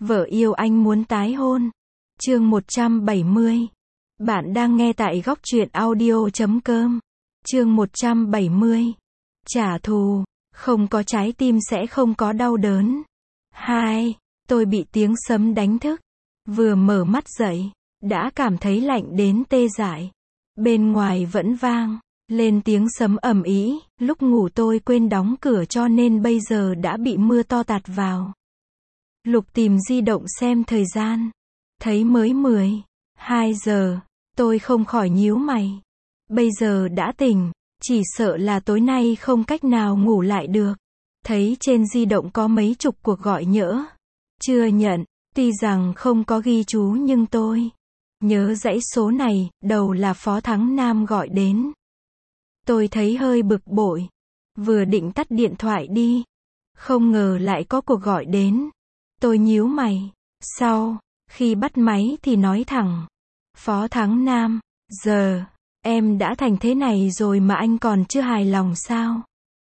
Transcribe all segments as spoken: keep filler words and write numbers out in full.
Vợ yêu anh muốn tái hôn. Chương một trăm bảy mươi. Bạn đang nghe tại góc truyện audio chấm com. Chương một trăm bảy mươi. Trả thù. Không có trái tim sẽ không có đau đớn. Hai. Tôi bị tiếng sấm đánh thức. Vừa mở mắt dậy, đã cảm thấy lạnh đến tê dại. Bên ngoài vẫn vang lên tiếng sấm ầm ĩ. Lúc ngủ tôi quên đóng cửa cho nên bây giờ đã bị mưa to tạt vào. Lục tìm di động xem thời gian. Thấy mới mười hai giờ. Tôi không khỏi nhíu mày. Bây giờ đã tỉnh, chỉ sợ là tối nay không cách nào ngủ lại được. Thấy trên di động có mấy chục cuộc gọi nhỡ. Chưa nhận, tuy rằng không có ghi chú nhưng tôi nhớ dãy số này, đầu là Phó Thắng Nam gọi đến. Tôi thấy hơi bực bội. Vừa định tắt điện thoại đi. Không ngờ lại có cuộc gọi đến. Tôi nhíu mày. Sau khi bắt máy thì nói thẳng. Phó Thắng Nam, giờ, em đã thành thế này rồi mà anh còn chưa hài lòng sao?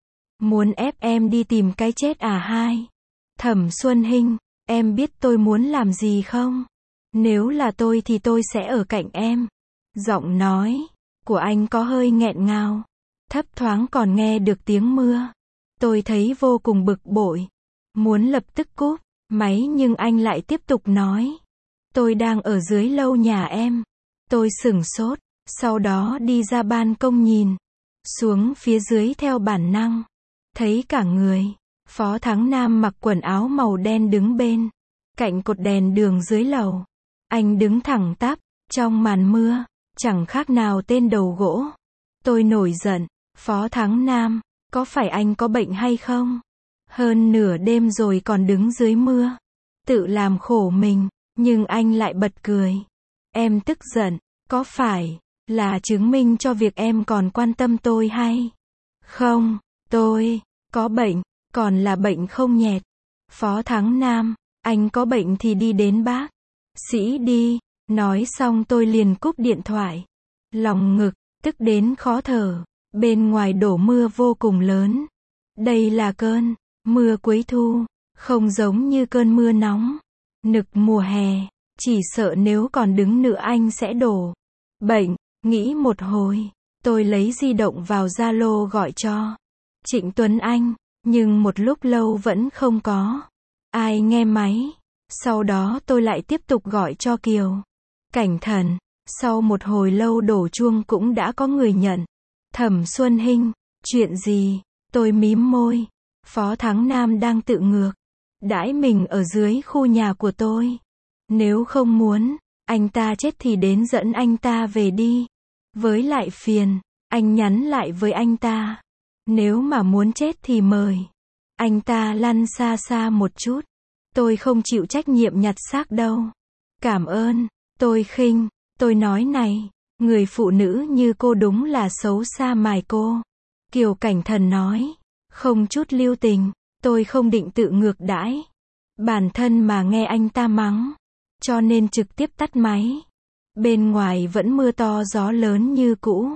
Muốn ép em đi tìm cái chết à hai? Thẩm Xuân Hinh, em biết tôi muốn làm gì không? Nếu là tôi thì tôi sẽ ở cạnh em. Giọng nói của anh có hơi nghẹn ngào. Thấp thoáng còn nghe được tiếng mưa. Tôi thấy vô cùng bực bội. Muốn lập tức cúp máy nhưng anh lại tiếp tục nói. Tôi đang ở dưới lâu nhà em. Tôi sửng sốt. Sau đó đi ra ban công nhìn xuống phía dưới theo bản năng. Thấy cả người Phó Thắng Nam mặc quần áo màu đen đứng bên cạnh cột đèn đường dưới lầu. Anh đứng thẳng tắp trong màn mưa, chẳng khác nào tên đầu gỗ. Tôi nổi giận. Phó Thắng Nam, có phải anh có bệnh hay không? Hơn nửa đêm rồi còn đứng dưới mưa, tự làm khổ mình. Nhưng anh lại bật cười. Em tức giận, có phải là chứng minh cho việc em còn quan tâm tôi hay không? Tôi có bệnh, còn là bệnh không nhẹt. Phó Thắng Nam, anh có bệnh thì đi đến bác sĩ đi. Nói xong tôi liền cúp điện thoại. Lòng ngực tức đến khó thở. Bên ngoài đổ mưa vô cùng lớn. Đây là cơn mưa cuối thu, không giống như cơn mưa nóng nực mùa hè. Chỉ sợ nếu còn đứng nữa anh sẽ đổ bệnh. Nghĩ một hồi, tôi lấy di động vào Zalo gọi cho Trịnh Tuấn Anh, nhưng một lúc lâu vẫn không có ai nghe máy. Sau đó tôi lại tiếp tục gọi cho Kiều Cảnh Thần. Sau một hồi lâu đổ chuông cũng đã có người nhận. Thẩm Xuân Hinh, chuyện gì? Tôi mím môi. Phó Thắng Nam đang tự ngược đãi mình ở dưới khu nhà của tôi. Nếu không muốn anh ta chết thì đến dẫn anh ta về đi. Với lại phiền anh nhắn lại với anh ta. Nếu mà muốn chết thì mời anh ta lăn xa xa một chút. Tôi không chịu trách nhiệm nhặt xác đâu. Cảm ơn. Tôi khinh. Tôi nói này, người phụ nữ như cô đúng là xấu xa mài cô. Kiều Cảnh Thần nói, không chút lưu tình. Tôi không định tự ngược đãi bản thân mà nghe anh ta mắng, cho nên trực tiếp tắt máy. Bên ngoài vẫn mưa to gió lớn như cũ.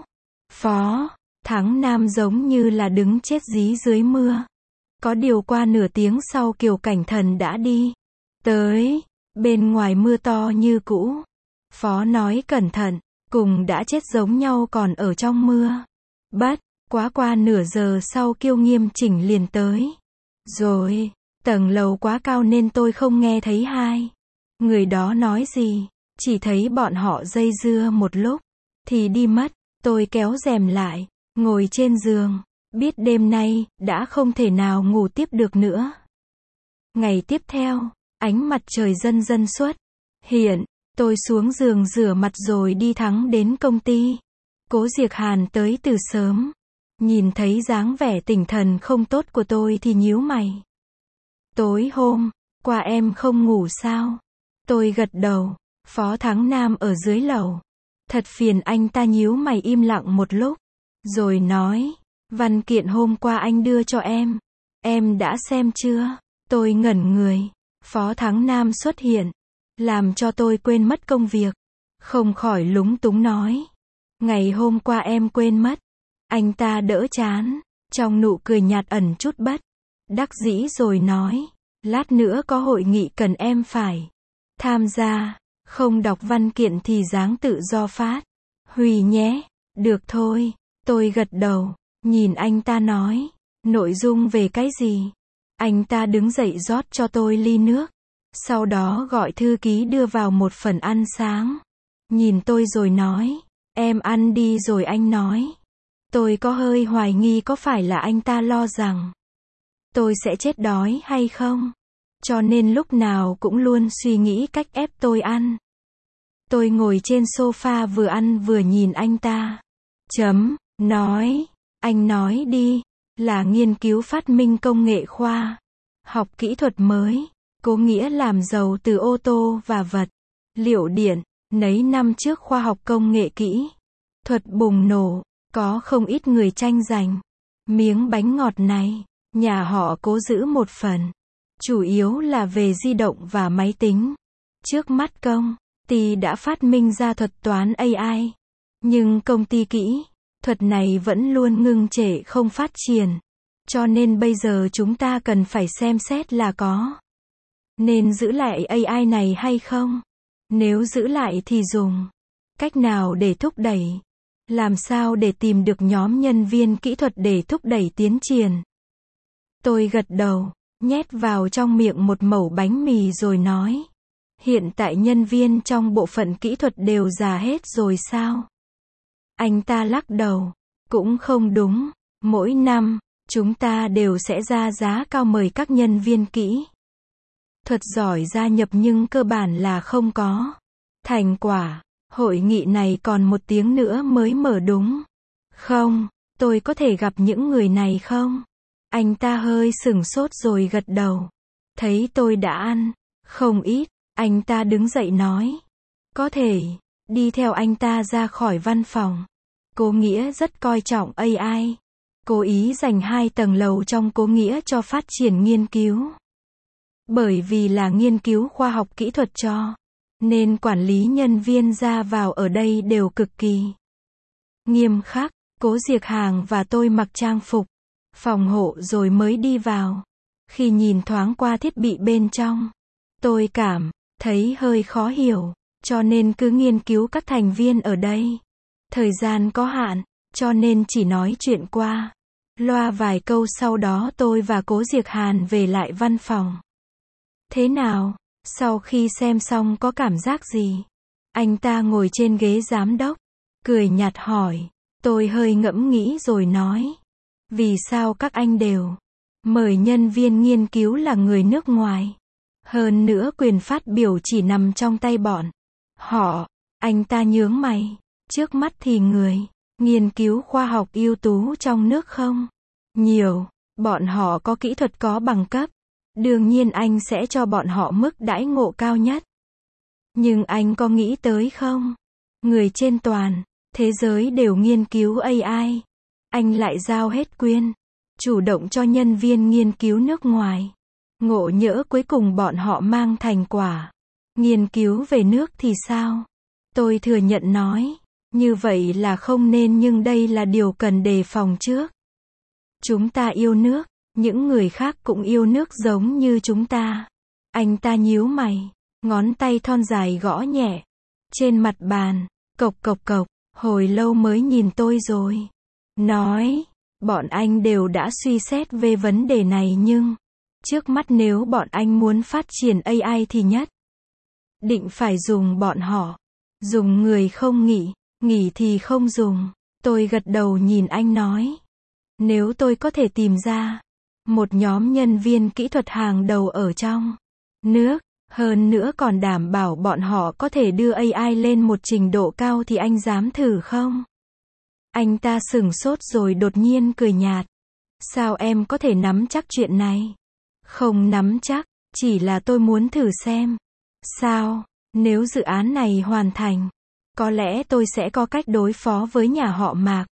Phó Thắng Nam giống như là đứng chết dí dưới mưa. Có điều qua nửa tiếng sau Kiều Cảnh Thần đã đi tới. Bên ngoài mưa to như cũ. Phó nói cẩn thận, cùng đã chết giống nhau còn ở trong mưa. Bất quá qua nửa giờ sau Kiêu Nghiêm Chỉnh liền tới. Rồi, tầng lầu quá cao nên tôi không nghe thấy hai người đó nói gì. Chỉ thấy bọn họ dây dưa một lúc thì đi mất. Tôi kéo rèm lại, ngồi trên giường. Biết đêm nay đã không thể nào ngủ tiếp được nữa. Ngày tiếp theo, ánh mặt trời dần dần xuất hiện. Tôi xuống giường rửa mặt rồi đi thẳng đến công ty. Cố Diệc Hàn tới từ sớm. Nhìn thấy dáng vẻ tinh thần không tốt của tôi thì nhíu mày. Tối hôm qua em không ngủ sao? Tôi gật đầu. Phó Thắng Nam ở dưới lầu. Thật phiền. Anh ta nhíu mày im lặng một lúc, rồi nói, văn kiện hôm qua anh đưa cho em, em đã xem chưa? Tôi ngẩn người. Phó Thắng Nam xuất hiện, làm cho tôi quên mất công việc. Không khỏi lúng túng nói, ngày hôm qua em quên mất. Anh ta đỡ chán, trong nụ cười nhạt ẩn chút bất đắc dĩ rồi nói, Lát nữa có hội nghị cần em phải tham gia, không đọc văn kiện thì dáng tự do phát huy nhé. Được thôi, tôi gật đầu, nhìn anh ta nói, nội dung về cái gì? Anh ta đứng dậy rót cho tôi ly nước, sau đó gọi thư ký đưa vào một phần ăn sáng. Nhìn tôi rồi nói, em ăn đi rồi anh nói. Tôi có hơi hoài nghi có phải là anh ta lo rằng tôi sẽ chết đói hay không, cho nên lúc nào cũng luôn suy nghĩ cách ép tôi ăn. Tôi ngồi trên sofa vừa ăn vừa nhìn anh ta. Chấm, nói, anh nói đi, là nghiên cứu phát minh công nghệ khoa học kỹ thuật mới, có nghĩa làm giàu từ ô tô và vật liệu điện. Nấy năm trước khoa học công nghệ kỹ thuật bùng nổ, có không ít người tranh giành miếng bánh ngọt này. Nhà họ Cố giữ một phần, chủ yếu là về di động và máy tính. Trước mắt công ty đã phát minh ra thuật toán a i, nhưng công ty kỹ thuật này vẫn luôn ngưng trệ không phát triển. Cho nên bây giờ chúng ta cần phải xem xét là có nên giữ lại a i này hay không. Nếu giữ lại thì dùng cách nào để thúc đẩy? Làm sao để tìm được nhóm nhân viên kỹ thuật để thúc đẩy tiến triển? Tôi gật đầu, nhét vào trong miệng một mẩu bánh mì rồi nói, hiện tại nhân viên trong bộ phận kỹ thuật đều già hết rồi sao? Anh ta lắc đầu, cũng không đúng, mỗi năm, chúng ta đều sẽ ra giá cao mời các nhân viên kỹ thuật giỏi gia nhập nhưng cơ bản là không có thành quả. Hội nghị này còn một tiếng nữa mới mở đúng không? Tôi có thể gặp những người này không? Anh ta hơi sửng sốt rồi gật đầu. Thấy tôi đã ăn không ít, anh ta đứng dậy nói, có thể. Đi theo anh ta ra khỏi văn phòng. Cố Nghĩa rất coi trọng a i, cố ý dành hai tầng lầu trong Cố Nghĩa cho phát triển nghiên cứu. Bởi vì là nghiên cứu khoa học kỹ thuật cho nên quản lý nhân viên ra vào ở đây đều cực kỳ nghiêm khắc. Cố Diệc Hàng và tôi mặc trang phục phòng hộ rồi mới đi vào. Khi nhìn thoáng qua thiết bị bên trong, tôi cảm thấy hơi khó hiểu, cho nên cứ nghiên cứu các thành viên ở đây. Thời gian có hạn, cho nên chỉ nói chuyện qua loa vài câu, sau đó tôi và Cố Diệc Hàn về lại văn phòng. Thế nào? Sau khi xem xong có cảm giác gì? Anh ta ngồi trên ghế giám đốc, cười nhạt hỏi. Tôi hơi ngẫm nghĩ rồi nói, vì sao các anh đều mời nhân viên nghiên cứu là người nước ngoài? Hơn nữa quyền phát biểu chỉ nằm trong tay bọn họ. Anh ta nhướng mày, trước mắt thì người nghiên cứu khoa học ưu tú trong nước không nhiều, bọn họ có kỹ thuật có bằng cấp. Đương nhiên anh sẽ cho bọn họ mức đãi ngộ cao nhất. Nhưng anh có nghĩ tới không? Người trên toàn thế giới đều nghiên cứu a i. Anh lại giao hết quyền chủ động cho nhân viên nghiên cứu nước ngoài. Ngộ nhỡ cuối cùng bọn họ mang thành quả nghiên cứu về nước thì sao? Tôi thừa nhận nói, như vậy là không nên, nhưng đây là điều cần đề phòng trước. Chúng ta yêu nước, những người khác cũng yêu nước giống như chúng ta. Anh ta nhíu mày, ngón tay thon dài gõ nhẹ trên mặt bàn, cộc cộc cộc, hồi lâu mới nhìn tôi rồi nói, bọn anh đều đã suy xét về vấn đề này, nhưng trước mắt nếu bọn anh muốn phát triển a i thì nhất định phải dùng bọn họ. Dùng người không nghỉ, nghỉ thì không dùng. Tôi gật đầu nhìn anh nói, nếu tôi có thể tìm ra một nhóm nhân viên kỹ thuật hàng đầu ở trong nước, hơn nữa còn đảm bảo bọn họ có thể đưa a i lên một trình độ cao thì anh dám thử không? Anh ta sửng sốt rồi đột nhiên cười nhạt. Sao em có thể nắm chắc chuyện này? Không nắm chắc, chỉ là tôi muốn thử xem. Sao? Nếu dự án này hoàn thành, có lẽ tôi sẽ có cách đối phó với nhà họ Mạc.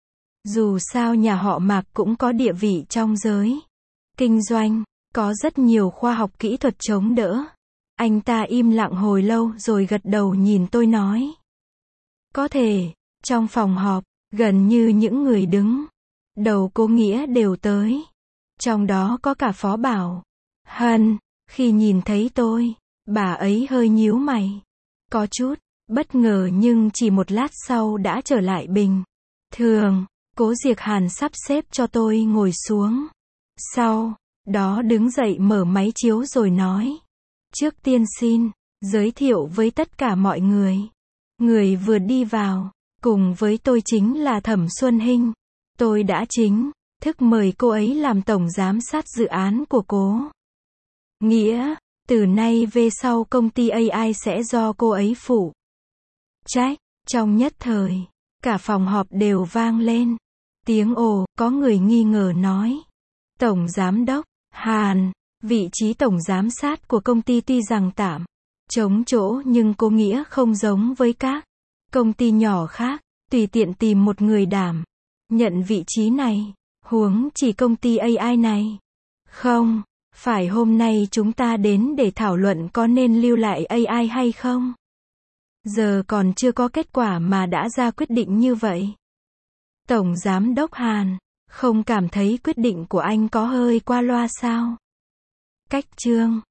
Dù sao nhà họ Mạc cũng có địa vị trong giới kinh doanh, có rất nhiều khoa học kỹ thuật chống đỡ. Anh ta im lặng hồi lâu rồi gật đầu nhìn tôi nói, có thể. Trong phòng họp, gần như những người đứng đầu Cố Nghĩa đều tới. Trong đó có cả Phó Bảo Hân, khi nhìn thấy tôi, bà ấy hơi nhíu mày. Có chút bất ngờ nhưng chỉ một lát sau đã trở lại bình thường. Cố Diệc Hàn sắp xếp cho tôi ngồi xuống. Sau đó đứng dậy mở máy chiếu rồi nói. Trước tiên xin giới thiệu với tất cả mọi người. Người vừa đi vào cùng với tôi chính là Thẩm Xuân Hinh. Tôi đã chính thức mời cô ấy làm tổng giám sát dự án của Cố Nghĩa. Từ nay về sau công ty a i sẽ do cô ấy phụ trách. Trong nhất thời, cả phòng họp đều vang lên tiếng ồ. Có người nghi ngờ nói. Tổng giám đốc Hàn, vị trí tổng giám sát của công ty tuy rằng tạm trống chỗ nhưng Cố Nghĩa không giống với các công ty nhỏ khác, tùy tiện tìm một người đảm nhận vị trí này, huống chỉ công ty a i này. Không phải hôm nay chúng ta đến để thảo luận có nên lưu lại a i hay không. Giờ còn chưa có kết quả mà đã ra quyết định như vậy. Tổng giám đốc Hàn, không cảm thấy quyết định của anh có hơi qua loa sao? Cách chương